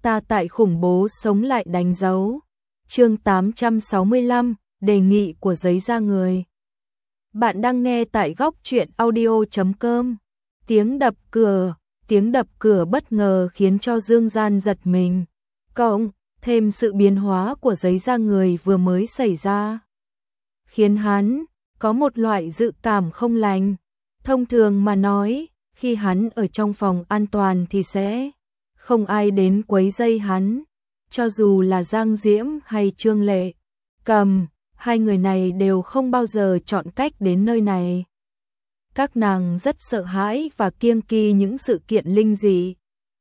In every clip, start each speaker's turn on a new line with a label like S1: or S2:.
S1: ta tại khủng bố sống lại đánh dấu. Chương 865, đề nghị của giấy da người. Bạn đang nghe tại góc truyện audio.com. Tiếng đập cửa bất ngờ khiến cho Dương Gian giật mình. Cộng thêm sự biến hóa của giấy da người vừa mới xảy ra, khiến hắn có một loại dự cảm không lành. Thông thường mà nói, khi hắn ở trong phòng an toàn thì sẽ không ai đến quấy rầy hắn, cho dù là Giang Diễm hay Trương Lệ Cầm, hai người này đều không bao giờ chọn cách đến nơi này. Các nàng rất sợ hãi và kiêng kỵ những sự kiện linh dị.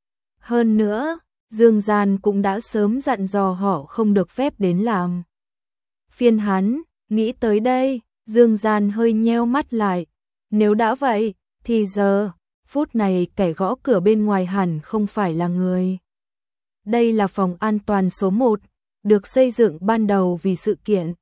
S1: Hơn nữa, Dương Gian cũng đã sớm dặn dò họ không được phép đến làm phiền hắn. Nghĩ tới đây, Dương Gian hơi nheo mắt lại. Nếu đã vậy, thì giờ phút này kẻ gõ cửa bên ngoài hẳn không phải là người. Đây là phòng an toàn số 1, được xây dựng ban đầu vì sự kiện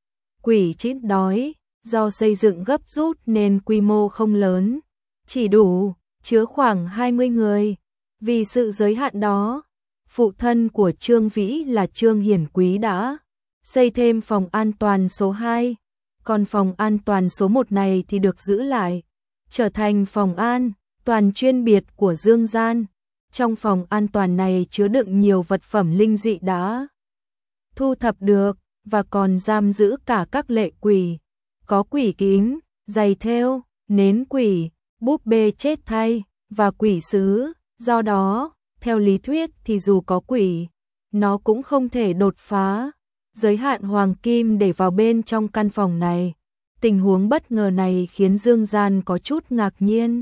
S1: quỷ chết đói, do xây dựng gấp rút nên quy mô không lớn, chỉ đủ chứa khoảng 20 người. Vì sự giới hạn đó, phụ thân của Trương Vĩ là Trương Hiển Quý đã xây thêm phòng an toàn số 2, còn phòng an toàn số 1 này thì được giữ lại, trở thành phòng an toàn chuyên biệt của Dương Gian. Trong phòng an toàn này chứa đựng nhiều vật phẩm linh dị đã thu thập được, và còn giam giữ cả các lệ quỷ, có quỷ kính, giày thêu, nến quỷ, búp bê chết thay, và quỷ sứ. Do đó, theo lý thuyết thì dù có quỷ, nó cũng không thể đột phá giới hạn hoàng kim để vào bên trong căn phòng này. Tình huống bất ngờ này khiến Dương Gian có chút ngạc nhiên,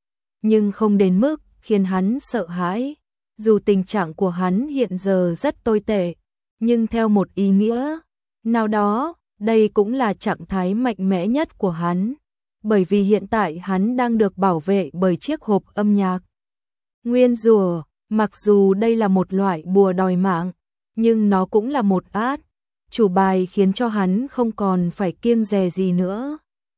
S1: nhưng không đến mức khiến hắn sợ hãi. Dù tình trạng của hắn hiện giờ rất tồi tệ, nhưng theo một ý nghĩa nào đó, đây cũng là trạng thái mạnh mẽ nhất của hắn, bởi vì hiện tại hắn đang được bảo vệ bởi chiếc hộp âm nhạc nguyên rủa. Mặc dù đây là một loại bùa đòi mạng, nhưng nó cũng là một át chủ bài khiến cho hắn không còn phải kiêng dè gì nữa.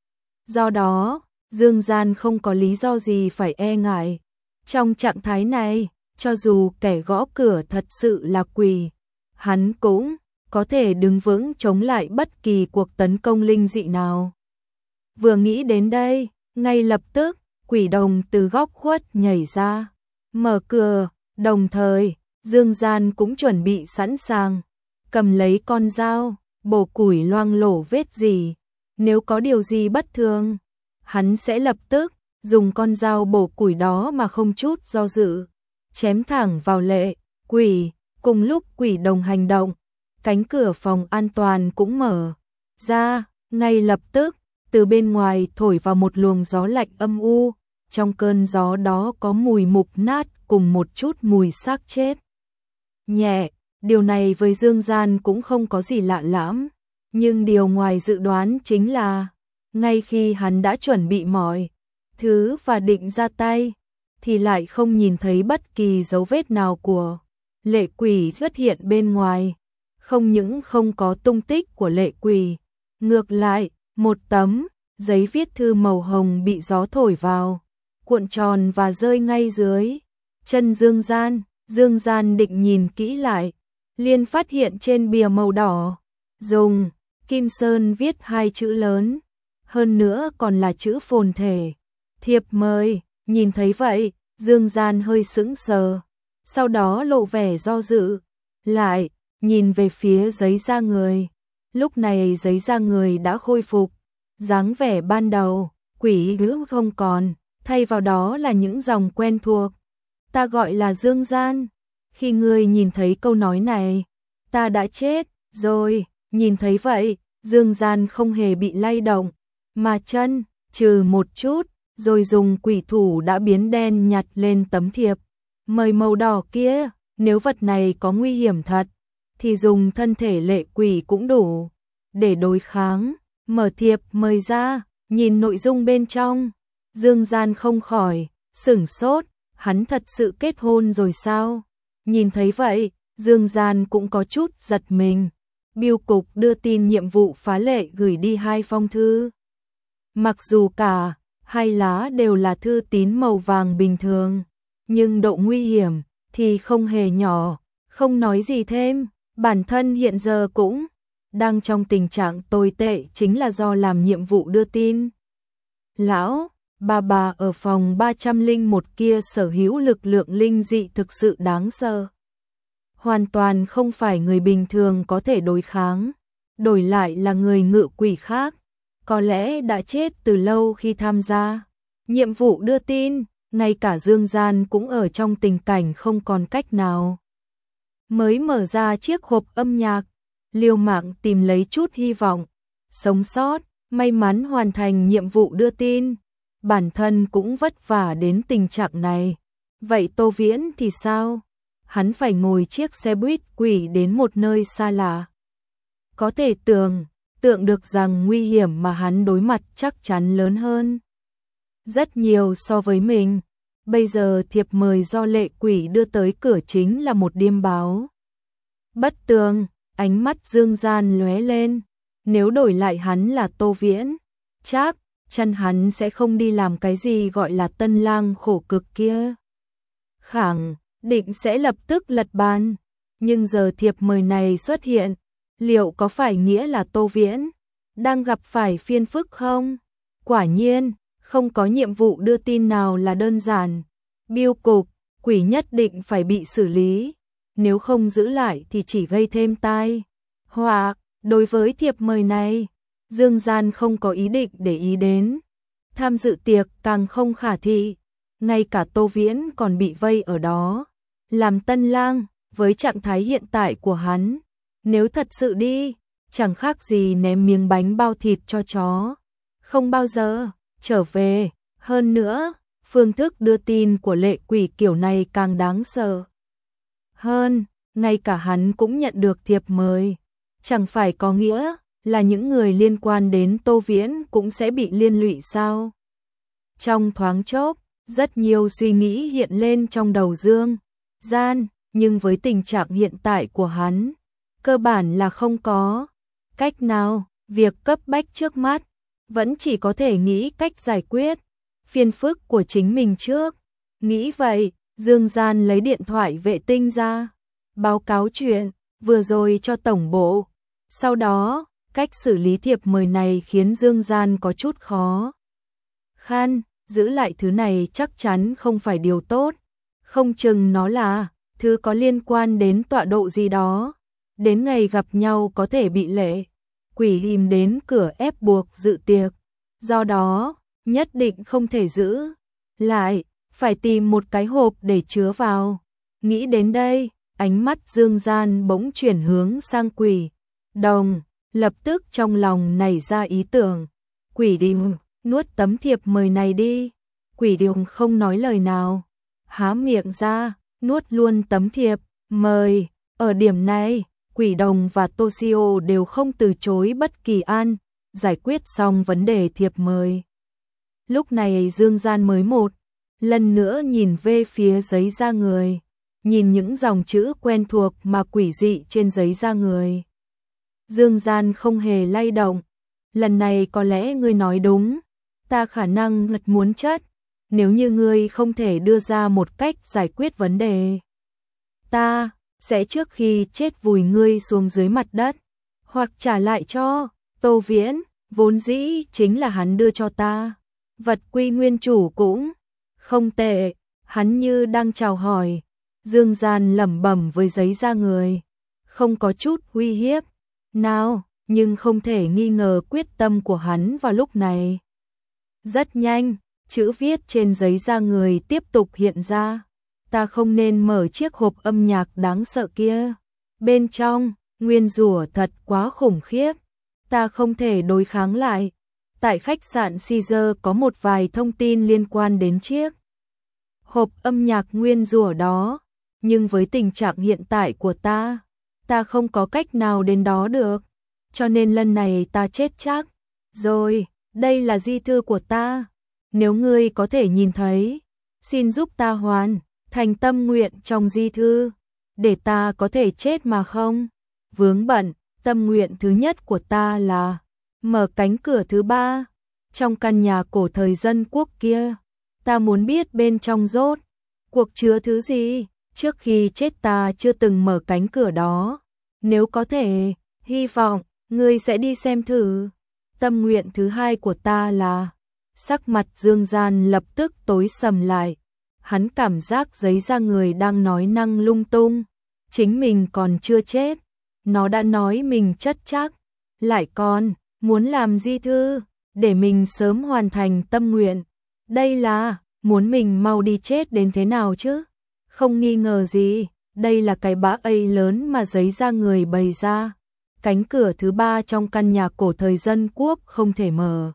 S1: Do đó, Dương Gian không có lý do gì phải e ngại. Trong trạng thái này, cho dù kẻ gõ cửa thật sự là quỷ, hắn cũng có thể đứng vững chống lại bất kỳ cuộc tấn công linh dị nào. Vừa nghĩ đến đây, ngay lập tức, quỷ đồng từ góc khuất nhảy ra, mở cửa, đồng thời, Dương Gian cũng chuẩn bị sẵn sàng, cầm lấy con dao, bổ củi loang lổ vết gì. Nếu có điều gì bất thường, hắn sẽ lập tức dùng con dao bổ củi đó mà không chút do dự, chém thẳng vào lệ quỷ. Cùng lúc quỷ đồng hành động, cánh cửa phòng an toàn cũng mở ra. Ngay lập tức, từ bên ngoài thổi vào một luồng gió lạnh âm u. Trong cơn gió đó có mùi mục nát cùng một chút mùi xác chết nhẹ. Điều này với Dương Gian cũng không có gì lạ lắm, nhưng điều ngoài dự đoán chính là, ngay khi hắn đã chuẩn bị mọi thứ và định ra tay, thì lại không nhìn thấy bất kỳ dấu vết nào của lệ quỷ xuất hiện bên ngoài. Không những không có tung tích của lệ quỷ, ngược lại, một tấm giấy viết thư màu hồng bị gió thổi vào, cuộn tròn và rơi ngay dưới chân Dương Gian. Dương Gian định nhìn kỹ lại, liền phát hiện trên bìa màu đỏ, dùng kim sơn viết 2 chữ lớn, hơn nữa còn là chữ phồn thể: thiệp mời. Nhìn thấy vậy, Dương Gian hơi sững sờ, sau đó lộ vẻ do dự, lại nhìn về phía giấy da người. Lúc này giấy da người đã khôi phục dáng vẻ ban đầu, quỷ ngữ không còn, thay vào đó là những dòng quen thuộc. Ta gọi là Dương Gian, khi ngươi nhìn thấy câu nói này, ta đã chết rồi. Nhìn thấy vậy, Dương Gian không hề bị lay động, mà chân trừ một chút, rồi dùng quỷ thủ đã biến đen nhặt lên tấm thiệp mời màu đỏ kia. Nếu vật này có nguy hiểm thật, thì dùng thân thể lệ quỷ cũng đủ để đối kháng. Mở thiệp mời ra, nhìn nội dung bên trong, Dương Gian không khỏi sửng sốt. Hắn thật sự kết hôn rồi sao? Nhìn thấy vậy, Dương Gian cũng có chút giật mình. Bưu cục đưa tin nhiệm vụ phá lệ gửi đi 2 phong thư. Mặc dù cả 2 lá đều là thư tín màu vàng bình thường, nhưng độ nguy hiểm thì không hề nhỏ, không nói gì thêm, bản thân hiện giờ cũng đang trong tình trạng tồi tệ chính là do làm nhiệm vụ đưa tin. Lão, bà ở phòng 301 kia sở hữu lực lượng linh dị thực sự đáng sợ. Hoàn toàn không phải người bình thường có thể đối kháng, đổi lại là người ngự quỷ khác, có lẽ đã chết từ lâu khi tham gia nhiệm vụ đưa tin, ngay cả Dương Gian cũng ở trong tình cảnh không còn cách nào. Mới mở ra chiếc hộp âm nhạc, liều mạng tìm lấy chút hy vọng, sống sót, may mắn hoàn thành nhiệm vụ đưa tin, bản thân cũng vất vả đến tình trạng này. Vậy Tô Viễn thì sao? Hắn phải ngồi chiếc xe buýt quỷ đến một nơi xa lạ. Có thể tưởng tượng được rằng nguy hiểm mà hắn đối mặt chắc chắn lớn hơn rất nhiều so với mình. Bây giờ thiệp mời do lệ quỷ đưa tới cửa chính là một điềm báo bất tường, ánh mắt Dương Gian lóe lên. Nếu đổi lại hắn là Tô Viễn, chắc chắn hắn sẽ không đi làm cái gì gọi là tân lang khổ cực kia. Khẳng định sẽ lập tức lật bàn. Nhưng giờ thiệp mời này xuất hiện, liệu có phải nghĩa là Tô Viễn đang gặp phải phiền phức không? Quả nhiên, không có nhiệm vụ đưa tin nào là đơn giản. Biêu cục, quỷ nhất định phải bị xử lý. Nếu không giữ lại thì chỉ gây thêm tai họa. Đối với thiệp mời này, Dương Gian không có ý định để ý đến. Tham dự tiệc càng không khả thi. Ngay cả Tô Viễn còn bị vây ở đó. Làm tân lang, với trạng thái hiện tại của hắn, nếu thật sự đi, chẳng khác gì ném miếng bánh bao thịt cho chó. Không bao giờ trở về. Hơn nữa, phương thức đưa tin của lệ quỷ kiểu này càng đáng sợ hơn. Ngay cả hắn cũng nhận được thiệp mời. Chẳng phải có nghĩa là những người liên quan đến Tô Viễn cũng sẽ bị liên lụy sao? Trong thoáng chốc, rất nhiều suy nghĩ hiện lên trong đầu Dương Gian, nhưng với tình trạng hiện tại của hắn, cơ bản là không có cách nào. Việc cấp bách trước mắt vẫn chỉ có thể nghĩ cách giải quyết phiền phức của chính mình trước. Nghĩ vậy, Dương Gian lấy điện thoại vệ tinh ra, báo cáo chuyện vừa rồi cho tổng bộ. Sau đó, cách xử lý thiệp mời này khiến Dương Gian có chút khó khăn. Giữ lại thứ này chắc chắn không phải điều tốt. Không chừng nó là thứ có liên quan đến tọa độ gì đó. Đến ngày gặp nhau có thể bị lệ quỷ tìm đến cửa ép buộc dự tiệc. Do đó, nhất định không thể giữ lại, phải tìm một cái hộp để chứa vào. Nghĩ đến đây, ánh mắt Dương Gian bỗng chuyển hướng sang quỷ đồng, lập tức trong lòng nảy ra ý tưởng. Quỷ đồng, nuốt tấm thiệp mời này đi. Quỷ đồng không nói lời nào, há miệng ra, nuốt luôn tấm thiệp mời. Ở điểm này, Quỷ Đồng và Toshio đều không từ chối bất kỳ an. Giải quyết xong vấn đề thiệp mời, lúc này Dương Gian mới một lần nữa nhìn về phía giấy da người, nhìn những dòng chữ quen thuộc mà quỷ dị trên giấy da người. Dương Gian không hề lay động. Lần này có lẽ ngươi nói đúng, ta khả năng lật muốn chết. Nếu như ngươi không thể đưa ra một cách giải quyết vấn đề, ta sẽ trước khi chết vùi ngươi xuống dưới mặt đất, hoặc trả lại cho Tô Viễn, vốn dĩ chính là hắn đưa cho ta. Vật quy nguyên chủ cũng không tệ. Hắn như đang chào hỏi. Dương Gian lẩm bẩm với giấy da người, không có chút uy hiếp nào, nhưng không thể nghi ngờ quyết tâm của hắn vào lúc này. Rất nhanh, chữ viết trên giấy da người tiếp tục hiện ra. Ta không nên mở chiếc hộp âm nhạc đáng sợ kia. Bên trong, nguyên rủa thật quá khủng khiếp. Ta không thể đối kháng lại. Tại khách sạn Caesar có một vài thông tin liên quan đến chiếc hộp âm nhạc nguyên rủa đó. Nhưng với tình trạng hiện tại của ta không có cách nào đến đó được. Cho nên lần này ta chết chắc. Rồi, đây là di thư của ta. Nếu ngươi có thể nhìn thấy, xin giúp ta hoàn thành tâm nguyện trong di thư, để ta có thể chết mà không vướng bận. Tâm nguyện thứ nhất của ta là mở cánh cửa thứ ba trong căn nhà cổ thời dân quốc kia. Ta muốn biết bên trong rốt cuộc chứa thứ gì. trước khi chết ta chưa từng mở cánh cửa đó. Nếu có thể, hy vọng ngươi sẽ đi xem thử. Tâm nguyện thứ hai của ta là... Sắc mặt Dương Gian lập tức tối sầm lại. Hắn cảm giác giấy da người đang nói năng lung tung. Chính mình còn chưa chết. Nó đã nói mình chất chắc. Lại còn, muốn làm di thư, để mình sớm hoàn thành tâm nguyện. Đây là, muốn mình mau đi chết đến thế nào chứ? Không nghi ngờ gì, đây là cái bã ây lớn mà giấy da người bày ra. Cánh cửa thứ ba trong căn nhà cổ thời dân quốc không thể mở.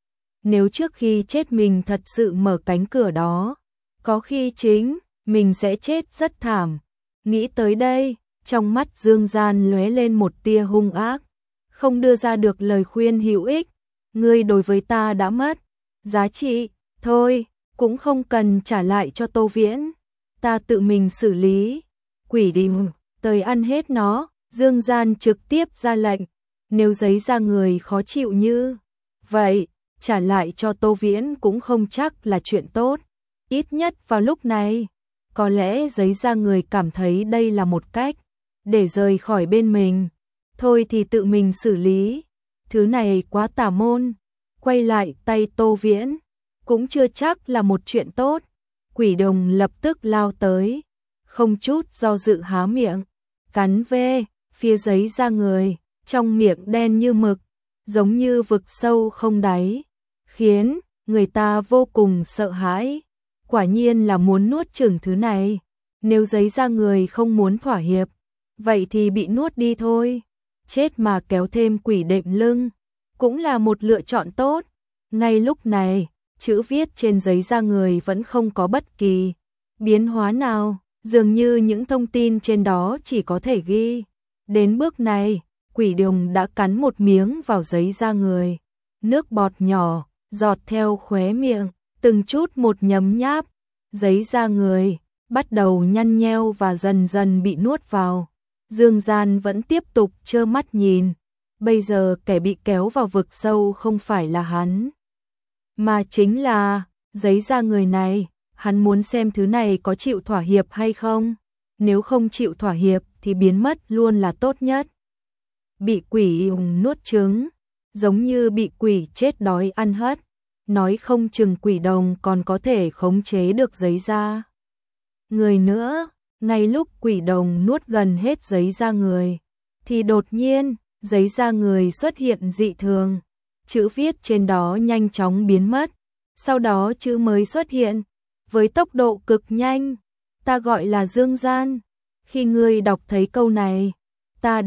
S1: Nếu trước khi chết mình thật sự mở cánh cửa đó, có khi chính mình sẽ chết rất thảm. Nghĩ tới đây, trong mắt Dương Gian lóe lên một tia hung ác, không đưa ra được lời khuyên hữu ích. Ngươi đối với ta đã mất giá trị, thôi, cũng không cần trả lại cho Tô Viễn. Ta tự mình xử lý. Quỷ đi, tới ăn hết nó. Dương Gian trực tiếp ra lệnh. Nếu giấy da người khó chịu như vậy, trả lại cho Tô Viễn cũng không chắc là chuyện tốt. Ít nhất vào lúc này, có lẽ giấy da người cảm thấy đây là một cách để rời khỏi bên mình. Thôi thì tự mình xử lý. Thứ này quá tà môn. Quay lại tay Tô Viễn, cũng chưa chắc là một chuyện tốt. Quỷ đồng lập tức lao tới, không chút do dự há miệng, cắn về phía giấy da người, trong miệng đen như mực, giống như vực sâu không đáy, khiến người ta vô cùng sợ hãi. Quả nhiên là muốn nuốt chửng thứ này. Nếu giấy da người không muốn thỏa hiệp, vậy thì bị nuốt đi thôi. Chết mà kéo thêm quỷ đệm lưng, cũng là một lựa chọn tốt. Ngay lúc này, chữ viết trên giấy da người vẫn không có bất kỳ biến hóa nào, dường như những thông tin trên đó chỉ có thể ghi. Đến bước này, quỷ đồng đã cắn một miếng vào giấy da người. Nước bọt nhỏ, giọt theo khóe miệng, từng chút một nhấm nháp. Giấy da người bắt đầu nhăn nheo và dần dần bị nuốt vào. Dương Gian vẫn tiếp tục trơ mắt nhìn. Bây giờ kẻ bị kéo vào vực sâu không phải là hắn, mà chính là giấy da người này. Hắn muốn xem thứ này có chịu thỏa hiệp hay không. Nếu không chịu thỏa hiệp thì biến mất luôn là tốt nhất. Bị quỷ nuốt trứng, giống như bị quỷ chết đói ăn hất. Nói không chừng quỷ đồng còn có thể khống chế được giấy da người nữa. Ngay lúc quỷ đồng nuốt gần hết giấy da người, thì đột nhiên, giấy da người xuất hiện dị thường. Chữ viết trên đó nhanh chóng biến mất, sau đó chữ mới xuất hiện, với tốc độ cực nhanh. Ta gọi là Dương Gian. Khi ngươi đọc thấy câu này, ta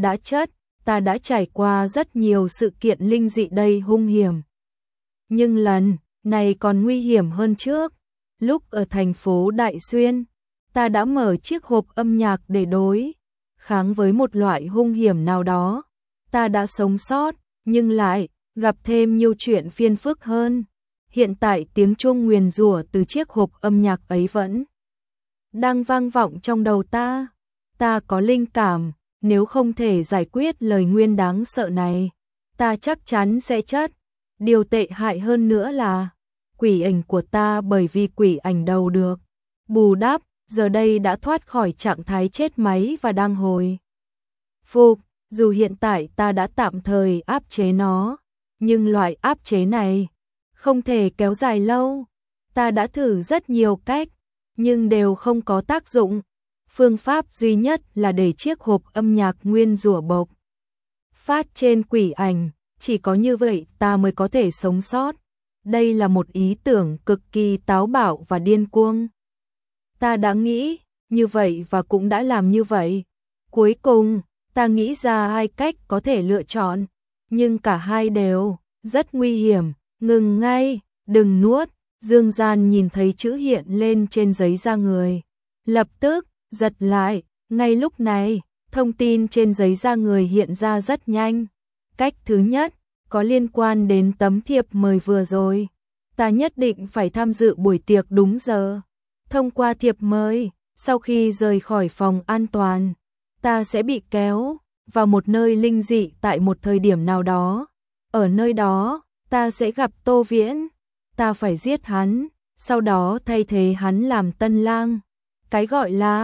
S1: đã trải qua rất nhiều sự kiện linh dị đầy hung hiểm. Nhưng lần này còn nguy hiểm hơn trước. Lúc ở thành phố Đại Xuyên, ta đã mở chiếc hộp âm nhạc để đối kháng với một loại hung hiểm nào đó. Ta đã sống sót, nhưng lại gặp thêm nhiều chuyện phiền phức hơn. Hiện tại tiếng chuông nguyền rủa từ chiếc hộp âm nhạc ấy vẫn đang vang vọng trong đầu ta. Ta có linh cảm, nếu không thể giải quyết lời nguyền đáng sợ này, ta chắc chắn sẽ chết. Điều tệ hại hơn nữa là quỷ ảnh của ta, bởi vì quỷ ảnh đầu được bù đắp, giờ đây đã thoát khỏi trạng thái chết máy và đang hồi phục. Dù hiện tại ta đã tạm thời áp chế nó, nhưng loại áp chế này không thể kéo dài lâu. Ta đã thử rất nhiều cách, nhưng đều không có tác dụng. Phương pháp duy nhất là để chiếc hộp âm nhạc nguyên rủa bộc phát trên quỷ ảnh. Chỉ có như vậy ta mới có thể sống sót. Đây là một ý tưởng cực kỳ táo bạo và điên cuồng. Ta đã nghĩ như vậy và cũng đã làm như vậy. Cuối cùng, ta nghĩ ra hai cách có thể lựa chọn, nhưng cả hai đều rất nguy hiểm. Ngừng ngay, đừng nuốt. Dương Gian nhìn thấy chữ hiện lên trên giấy da người, lập tức giật lại. Ngay lúc này, thông tin trên giấy da người hiện ra rất nhanh. Cách thứ nhất, có liên quan đến tấm thiệp mời vừa rồi. Ta nhất định phải tham dự buổi tiệc đúng giờ. Thông qua thiệp mời, sau khi rời khỏi phòng an toàn, ta sẽ bị kéo vào một nơi linh dị tại một thời điểm nào đó. Ở nơi đó, ta sẽ gặp Tô Viễn. Ta phải giết hắn, sau đó thay thế hắn làm tân lang. Cái gọi là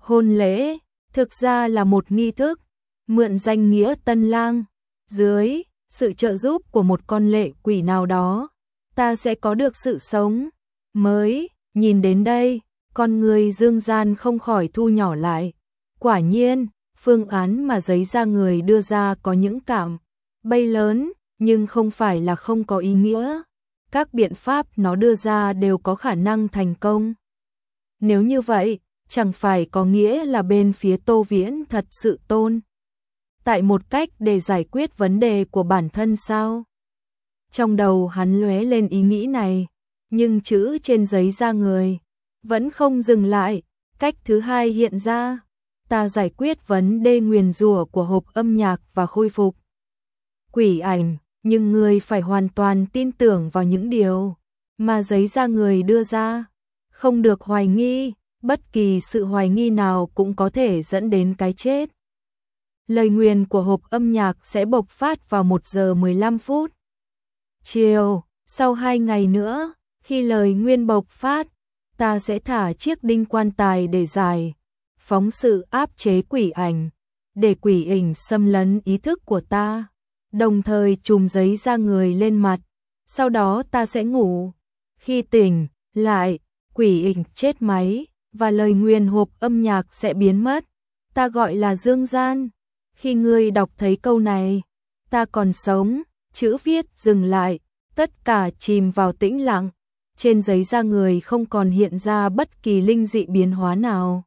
S1: Hôn lễ, thực ra là một nghi thức, mượn danh nghĩa tân lang, dưới sự trợ giúp của một con lệ quỷ nào đó, ta sẽ có được sự sống mới. Nhìn đến đây, con người Dương Gian không khỏi thu nhỏ lại. Quả nhiên, phương án mà giấy da người đưa ra có những cạm bẫy lớn, nhưng không phải là không có ý nghĩa. Các biện pháp nó đưa ra đều có khả năng thành công. Nếu như vậy, chẳng phải có nghĩa là bên phía Tô Viễn thật sự tôn tại một cách để giải quyết vấn đề của bản thân sao? Trong đầu hắn lóe lên ý nghĩ này, nhưng chữ trên giấy da người vẫn không dừng lại. Cách thứ hai hiện ra, ta giải quyết vấn đề nguyền rủa của hộp âm nhạc và khôi phục quỷ ảnh, nhưng người phải hoàn toàn tin tưởng vào những điều mà giấy da người đưa ra, không được hoài nghi, bất kỳ sự hoài nghi nào cũng có thể dẫn đến cái chết. Lời nguyền của hộp âm nhạc sẽ bộc phát vào 1 giờ 15 phút. Chiều, sau 2 ngày nữa, khi lời nguyền bộc phát, ta sẽ thả chiếc đinh quan tài để giải phóng sự áp chế quỷ ảnh, để quỷ ảnh xâm lấn ý thức của ta, đồng thời chùm giấy da người lên mặt, sau đó ta sẽ ngủ. Khi tỉnh lại, quỷ ảnh chết máy và lời nguyền hộp âm nhạc sẽ biến mất. Ta gọi là Dương Gian. Khi ngươi đọc thấy câu này, ta còn sống, chữ viết dừng lại, tất cả chìm vào tĩnh lặng. Trên giấy da người không còn hiện ra bất kỳ linh dị biến hóa nào.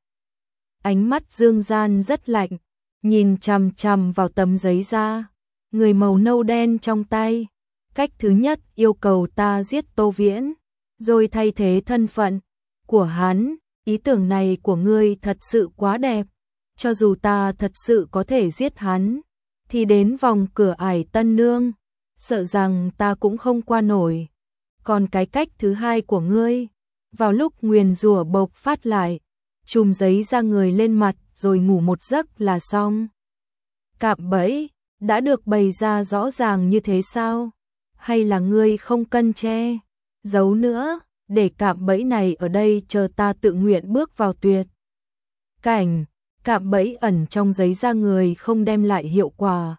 S1: Ánh mắt Dương Gian rất lạnh, nhìn chằm chằm vào tấm giấy da người màu nâu đen trong tay. Cách thứ nhất yêu cầu ta giết Tô Viễn, rồi thay thế thân phận của hắn. Ý tưởng này của ngươi thật sự quá đẹp. Cho dù ta thật sự có thể giết hắn, thì đến vòng cửa ải Tân Nương, sợ rằng ta cũng không qua nổi. Còn cái cách thứ hai của ngươi, vào lúc nguyền rủa bộc phát lại, chùm giấy da người lên mặt rồi ngủ một giấc là xong. Cạm bẫy đã được bày ra rõ ràng như thế sao? Hay là ngươi không cân che giấu nữa, để cạm bẫy này ở đây chờ ta tự nguyện bước vào tuyệt cảnh? Cạm bẫy ẩn trong giấy da người không đem lại hiệu quả.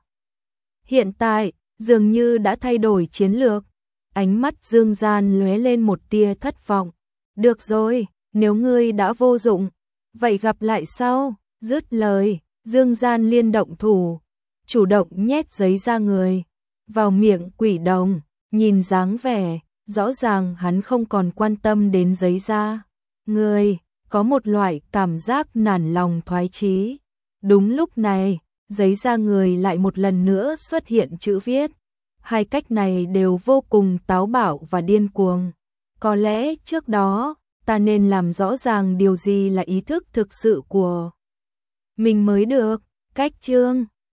S1: Hiện tại, dường như đã thay đổi chiến lược. Ánh mắt Dương Gian lóe lên một tia thất vọng. Được rồi, nếu ngươi đã vô dụng, vậy gặp lại sau. Dứt lời, Dương Gian liên động thủ, chủ động nhét giấy da người vào miệng quỷ đồng. Nhìn dáng vẻ, rõ ràng hắn không còn quan tâm đến giấy da người, có một loại cảm giác nản lòng thoái chí. Đúng lúc này, giấy da người lại một lần nữa xuất hiện chữ viết. Hai cách này đều vô cùng táo bạo và điên cuồng. Có lẽ trước đó, ta nên làm rõ ràng điều gì là ý thức thực sự của mình mới được. Cách chương